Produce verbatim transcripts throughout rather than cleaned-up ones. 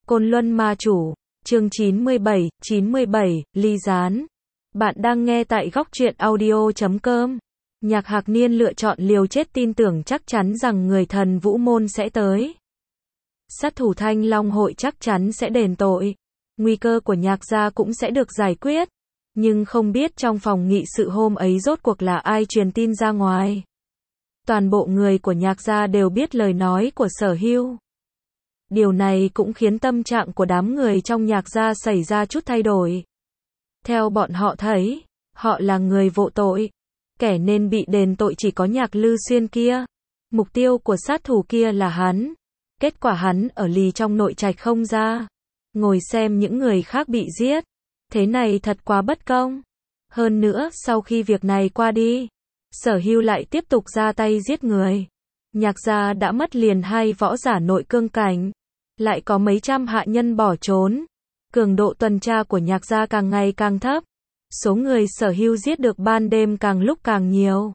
Côn Luân Ma Chủ, chương chín mươi bảy, chín mươi bảy, ly gián. Bạn đang nghe tại góc truyện audio chấm com. Nhạc Hạc Niên lựa chọn liều chết tin tưởng chắc chắn rằng người thần Vũ Môn sẽ tới. Sát thủ Thanh Long Hội chắc chắn sẽ đền tội. Nguy cơ của Nhạc gia cũng sẽ được giải quyết. Nhưng không biết trong phòng nghị sự hôm ấy rốt cuộc là ai truyền tin ra ngoài. Toàn bộ người của Nhạc gia đều biết lời nói của Sở Hưu. Điều này cũng khiến tâm trạng của đám người trong Nhạc gia xảy ra chút thay đổi. Theo bọn họ thấy, họ là người vô tội. Kẻ nên bị đền tội chỉ có Nhạc Lư Xuyên kia. Mục tiêu của sát thủ kia là hắn. Kết quả hắn ở lì trong nội trạch không ra. Ngồi xem những người khác bị giết. Thế này thật quá bất công. Hơn nữa, sau khi việc này qua đi, Sở Hưu lại tiếp tục ra tay giết người. Nhạc gia đã mất liền hai võ giả nội cương cảnh. Lại có mấy trăm hạ nhân bỏ trốn. Cường độ tuần tra của Nhạc gia càng ngày càng thấp. Số người Sở Hưu giết được ban đêm càng lúc càng nhiều.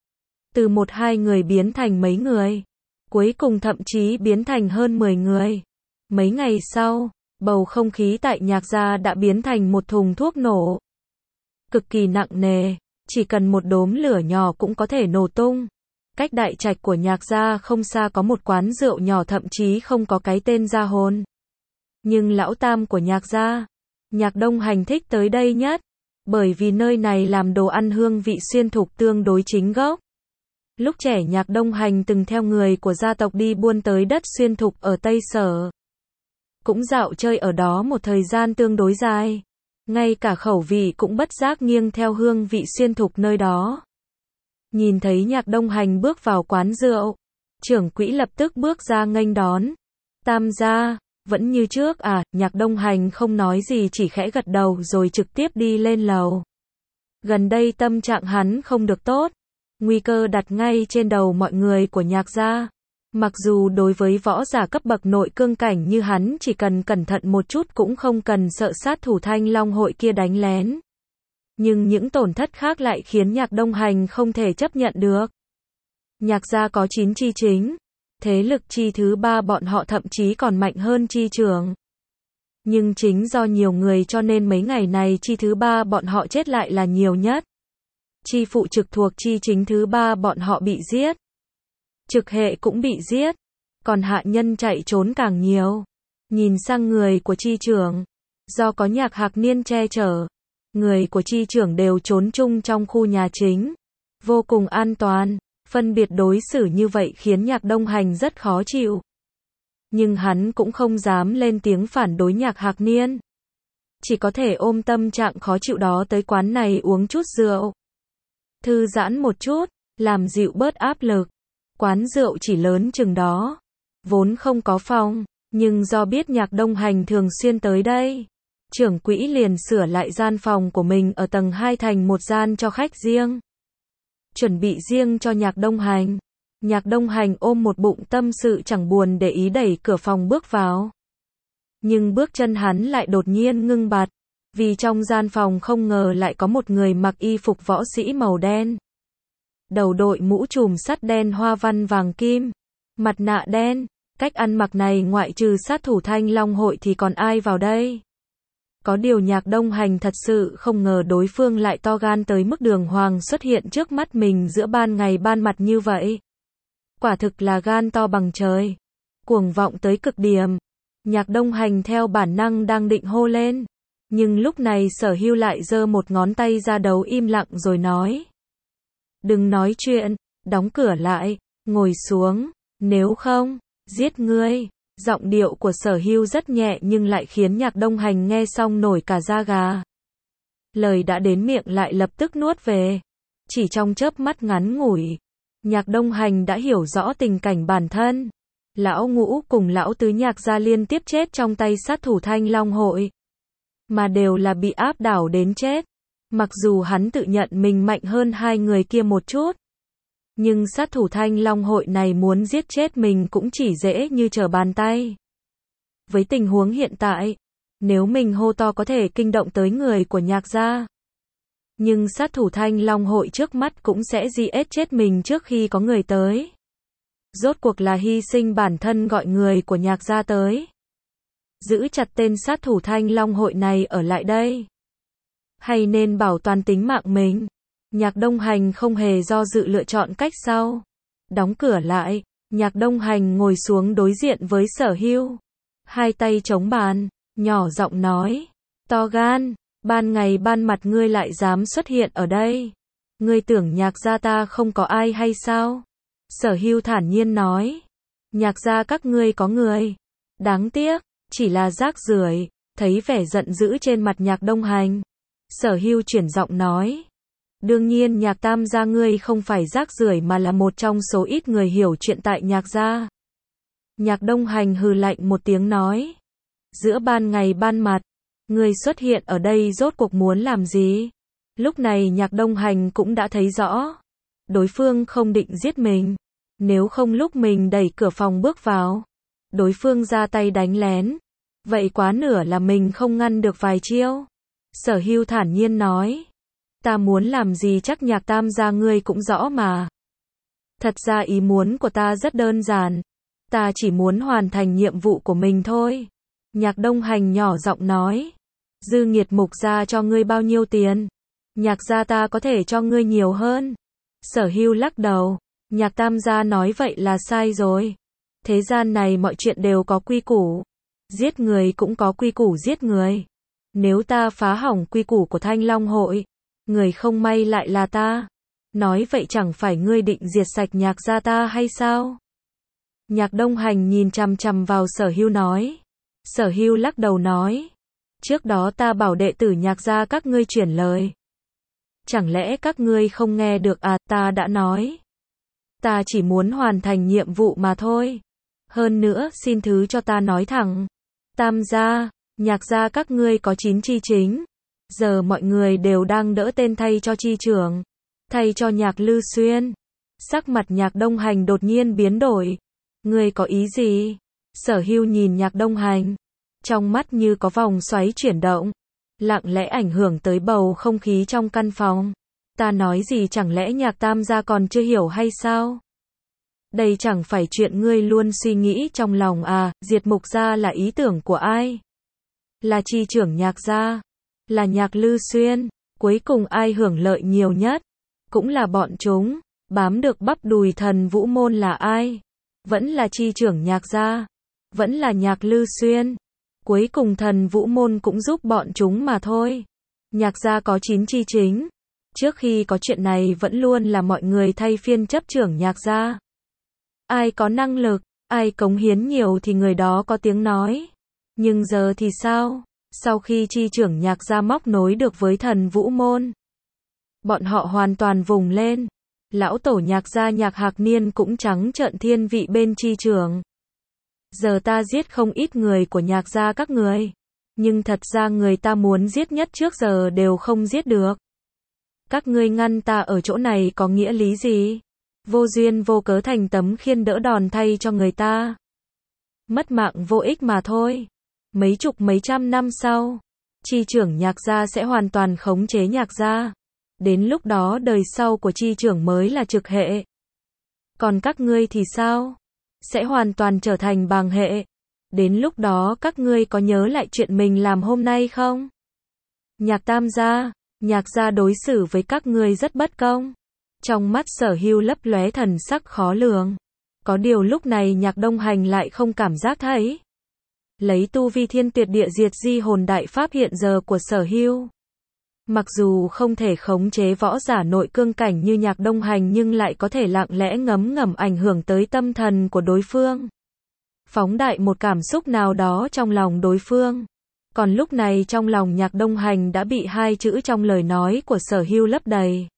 Từ một hai người biến thành mấy người. Cuối cùng thậm chí biến thành hơn mười người. Mấy ngày sau, bầu không khí tại Nhạc gia đã biến thành một thùng thuốc nổ. Cực kỳ nặng nề, chỉ cần một đốm lửa nhỏ cũng có thể nổ tung. Cách đại trạch của Nhạc gia không xa có một quán rượu nhỏ thậm chí không có cái tên Gia Hồn. Nhưng lão tam của Nhạc gia, Nhạc Đông Hành thích tới đây nhất, bởi vì nơi này làm đồ ăn hương vị xuyên thục tương đối chính gốc. Lúc trẻ Nhạc Đông Hành từng theo người của gia tộc đi buôn tới đất xuyên thục ở Tây Sở. Cũng dạo chơi ở đó một thời gian tương đối dài. Ngay cả khẩu vị cũng bất giác nghiêng theo hương vị xuyên thục nơi đó. Nhìn thấy Nhạc Đông Hành bước vào quán rượu, trưởng quỹ lập tức bước ra nghênh đón. Tam gia, vẫn như trước à? Nhạc Đông Hành không nói gì, chỉ khẽ gật đầu rồi trực tiếp đi lên lầu. Gần đây tâm trạng hắn không được tốt. Nguy cơ đặt ngay trên đầu mọi người của Nhạc gia. Mặc dù đối với võ giả cấp bậc nội cương cảnh như hắn chỉ cần cẩn thận một chút cũng không cần sợ sát thủ Thanh Long Hội kia đánh lén. Nhưng những tổn thất khác lại khiến Nhạc Đông Hành không thể chấp nhận được. Nhạc gia có chín chi chính. Thế lực chi thứ ba bọn họ thậm chí còn mạnh hơn chi trưởng. Nhưng chính do nhiều người cho nên mấy ngày này chi thứ ba bọn họ chết lại là nhiều nhất. Chi phụ trực thuộc chi chính thứ ba bọn họ bị giết. Trực hệ cũng bị giết. Còn hạ nhân chạy trốn càng nhiều. Nhìn sang người của chi trưởng. Do có Nhạc Hạc Niên che chở. Người của chi trưởng đều trốn chung trong khu nhà chính. Vô cùng an toàn. Phân biệt đối xử như vậy khiến Nhạc Đông Hành rất khó chịu. Nhưng hắn cũng không dám lên tiếng phản đối Nhạc Hạc Niên. Chỉ có thể ôm tâm trạng khó chịu đó tới quán này uống chút rượu. Thư giãn một chút, làm dịu bớt áp lực. Quán rượu chỉ lớn chừng đó. Vốn không có phòng, nhưng do biết Nhạc Đông Hành thường xuyên tới đây. Trưởng quỹ liền sửa lại gian phòng của mình ở tầng hai thành một gian cho khách riêng. Chuẩn bị riêng cho Nhạc Đông Hành. Nhạc Đông Hành ôm một bụng tâm sự chẳng buồn để ý đẩy cửa phòng bước vào. Nhưng bước chân hắn lại đột nhiên ngưng bặt. Vì trong gian phòng không ngờ lại có một người mặc y phục võ sĩ màu đen. Đầu đội mũ trùm sắt đen hoa văn vàng kim. Mặt nạ đen. Cách ăn mặc này ngoại trừ sát thủ Thanh Long Hội thì còn ai vào đây? Có điều Nhạc Đông Hành thật sự không ngờ đối phương lại to gan tới mức đường hoàng xuất hiện trước mắt mình giữa ban ngày ban mặt như vậy. Quả thực là gan to bằng trời. Cuồng vọng tới cực điểm. Nhạc Đông Hành theo bản năng đang định hô lên. Nhưng lúc này Sở Hưu lại giơ một ngón tay ra đầu im lặng rồi nói. Đừng nói chuyện, đóng cửa lại, ngồi xuống, nếu không, giết ngươi. Giọng điệu của Sở Hưu rất nhẹ nhưng lại khiến Nhạc Đông Hành nghe xong nổi cả da gà. Lời đã đến miệng lại lập tức nuốt về. Chỉ trong chớp mắt ngắn ngủi, Nhạc Đông Hành đã hiểu rõ tình cảnh bản thân. Lão Ngũ cùng lão tứ Nhạc gia liên tiếp chết trong tay sát thủ Thanh Long Hội. Mà đều là bị áp đảo đến chết. Mặc dù hắn tự nhận mình mạnh hơn hai người kia một chút. Nhưng sát thủ Thanh Long Hội này muốn giết chết mình cũng chỉ dễ như trở bàn tay. Với tình huống hiện tại, nếu mình hô to có thể kinh động tới người của Nhạc gia. Nhưng sát thủ Thanh Long Hội trước mắt cũng sẽ giết chết mình trước khi có người tới. Rốt cuộc là hy sinh bản thân gọi người của Nhạc gia tới. giữ chặt tên sát thủ Thanh Long hội này ở lại đây? Hay nên bảo toàn tính mạng mình? Nhạc Đông Hành không hề do dự lựa chọn cách sau. Đóng cửa lại, Nhạc Đông Hành ngồi xuống đối diện với Sở Hưu. Hai tay chống bàn, nhỏ giọng nói. To gan, ban ngày ban mặt ngươi lại dám xuất hiện ở đây. Ngươi tưởng Nhạc gia ta không có ai hay sao? Sở Hưu thản nhiên nói. Nhạc gia các ngươi có người. Đáng tiếc, chỉ là rác rưởi. Thấy vẻ giận dữ trên mặt Nhạc Đông Hành, Sở Hưu chuyển giọng nói. Đương nhiên Nhạc tam gia ngươi không phải rác rưởi mà là một trong số ít người hiểu chuyện tại Nhạc gia. Nhạc Đông Hành hừ lạnh một tiếng nói. Giữa ban ngày ban mặt, ngươi xuất hiện ở đây rốt cuộc muốn làm gì? Lúc này Nhạc Đông Hành cũng đã thấy rõ. Đối phương không định giết mình. Nếu không lúc mình đẩy cửa phòng bước vào, đối phương ra tay đánh lén. Vậy quá nửa là mình không ngăn được vài chiêu. Sở Hưu thản nhiên nói. Ta muốn làm gì chắc Nhạc tam gia ngươi cũng rõ mà. Thật ra ý muốn của ta rất đơn giản. Ta chỉ muốn hoàn thành nhiệm vụ của mình thôi. Nhạc Đông Hành nhỏ giọng nói. Dư Nghiệt Mục gia cho ngươi bao nhiêu tiền? Nhạc gia ta có thể cho ngươi nhiều hơn. Sở Hưu lắc đầu. Nhạc tam gia nói vậy là sai rồi. Thế gian này mọi chuyện đều có quy củ. Giết người cũng có quy củ giết người. Nếu ta phá hỏng quy củ của Thanh Long hội, người không may lại là ta. Nói vậy chẳng phải ngươi định diệt sạch Nhạc gia ta hay sao? Nhạc Đông Hành nhìn chằm chằm vào Sở Hưu nói. Sở Hưu lắc đầu nói. Trước đó ta bảo đệ tử Nhạc gia các ngươi chuyển lời. Chẳng lẽ các ngươi không nghe được à? Ta đã nói. Ta chỉ muốn hoàn thành nhiệm vụ mà thôi. Hơn nữa xin thứ cho ta nói thẳng. Tam gia, Nhạc gia các ngươi có chín chi chính. Giờ mọi người đều đang đỡ tên thay cho chi trưởng. Thay cho Nhạc Lư Xuyên. Sắc mặt Nhạc Đông Hành đột nhiên biến đổi. Ngươi có ý gì? Sở Hưu nhìn Nhạc Đông Hành. Trong mắt như có vòng xoáy chuyển động. Lặng lẽ ảnh hưởng tới bầu không khí trong căn phòng. Ta nói gì chẳng lẽ Nhạc tam gia còn chưa hiểu hay sao? Đây chẳng phải chuyện ngươi luôn suy nghĩ trong lòng à? Diệt Mục gia là ý tưởng của ai? Là chi trưởng Nhạc gia? Là Nhạc Lư Xuyên? Cuối cùng ai hưởng lợi nhiều nhất? Cũng là bọn chúng. Bám được bắp đùi Thần Vũ môn là ai? Vẫn là chi trưởng Nhạc gia. Vẫn là Nhạc Lư Xuyên. Cuối cùng Thần Vũ môn cũng giúp bọn chúng mà thôi. Nhạc gia có chín chi chính. Trước khi có chuyện này vẫn luôn là mọi người thay phiên chấp trưởng Nhạc gia. Ai có năng lực, ai cống hiến nhiều thì người đó có tiếng nói. Nhưng giờ thì sao? Sau khi chi trưởng Nhạc gia móc nối được với Thần Vũ môn, bọn họ hoàn toàn vùng lên. Lão tổ Nhạc gia Nhạc Hạc Niên cũng trắng trợn thiên vị bên chi trưởng. Giờ ta giết không ít người của Nhạc gia các người. Nhưng thật ra người ta muốn giết nhất trước giờ đều không giết được. Các ngươi ngăn ta ở chỗ này có nghĩa lý gì? Vô duyên vô cớ thành tấm khiên đỡ đòn thay cho người ta. Mất mạng vô ích mà thôi. Mấy chục mấy trăm năm sau, chi trưởng Nhạc gia sẽ hoàn toàn khống chế Nhạc gia. Đến lúc đó đời sau của chi trưởng mới là trực hệ. Còn các ngươi thì sao? Sẽ hoàn toàn trở thành bàng hệ. Đến lúc đó các ngươi có nhớ lại chuyện mình làm hôm nay không? Nhạc tam gia, Nhạc gia đối xử với các ngươi rất bất công. Trong mắt Sở Hưu lấp lóe thần sắc khó lường. Có điều lúc này Nhạc Đông Hành lại không cảm giác thấy. Lấy tu vi thiên tuyệt địa diệt di hồn đại pháp hiện giờ của Sở Hưu, mặc dù không thể khống chế võ giả nội cương cảnh như Nhạc Đông Hành nhưng lại có thể lặng lẽ ngấm ngầm ảnh hưởng tới tâm thần của đối phương. Phóng đại một cảm xúc nào đó trong lòng đối phương. Còn lúc này trong lòng Nhạc Đông Hành đã bị hai chữ trong lời nói của Sở Hưu lấp đầy.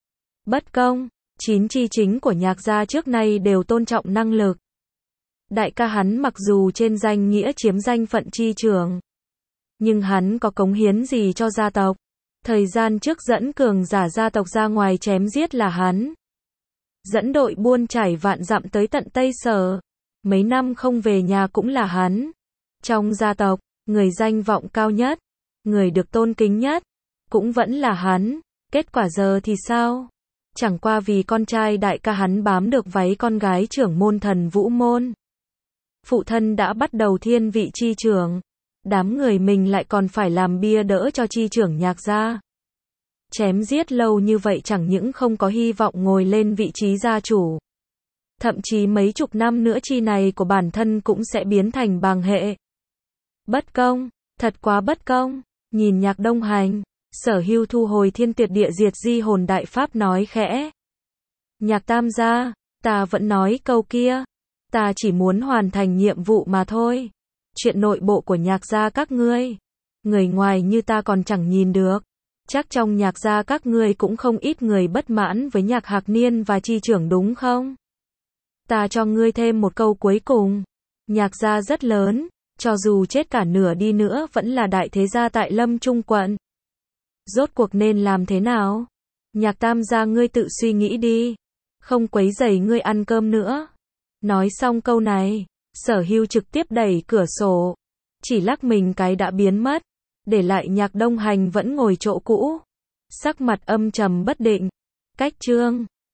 Bất công. Chín chi chính của Nhạc gia trước nay đều tôn trọng năng lực. Đại ca hắn mặc dù trên danh nghĩa chiếm danh phận chi trưởng, nhưng hắn có cống hiến gì cho gia tộc? Thời gian trước dẫn cường giả gia tộc ra ngoài chém giết là hắn. Dẫn đội buôn trải vạn dặm tới tận Tây Sở. Mấy năm không về nhà cũng là hắn. Trong gia tộc, người danh vọng cao nhất, người được tôn kính nhất, cũng vẫn là hắn. Kết quả giờ thì sao? Chẳng qua vì con trai đại ca hắn bám được váy con gái trưởng môn Thần Vũ môn. Phụ thân đã bắt đầu thiên vị chi trưởng. Đám người mình lại còn phải làm bia đỡ cho chi trưởng Nhạc gia. Chém giết lâu như vậy chẳng những không có hy vọng ngồi lên vị trí gia chủ. Thậm chí mấy chục năm nữa chi này của bản thân cũng sẽ biến thành bàng hệ. Bất công, thật quá bất công. Nhìn Nhạc Đông Hành, Sở Hưu thu hồi thiên tuyệt địa diệt di hồn đại pháp nói khẽ. Nhạc tam gia, ta vẫn nói câu kia. Ta chỉ muốn hoàn thành nhiệm vụ mà thôi. Chuyện nội bộ của Nhạc gia các ngươi, người ngoài như ta còn chẳng nhìn được. Chắc trong Nhạc gia các ngươi cũng không ít người bất mãn với Nhạc Hạc Niên và chi trưởng đúng không? Ta cho ngươi thêm một câu cuối cùng. Nhạc gia rất lớn, cho dù chết cả nửa đi nữa vẫn là đại thế gia tại Lâm Trung quận. Rốt cuộc nên làm thế nào? Nhạc tam gia ngươi tự suy nghĩ đi. Không quấy rầy ngươi ăn cơm nữa. Nói xong câu này, Sở Hưu trực tiếp đẩy cửa sổ. Chỉ lắc mình cái đã biến mất. Để lại Nhạc Đông Hành vẫn ngồi chỗ cũ. Sắc mặt âm trầm bất định. Cách chương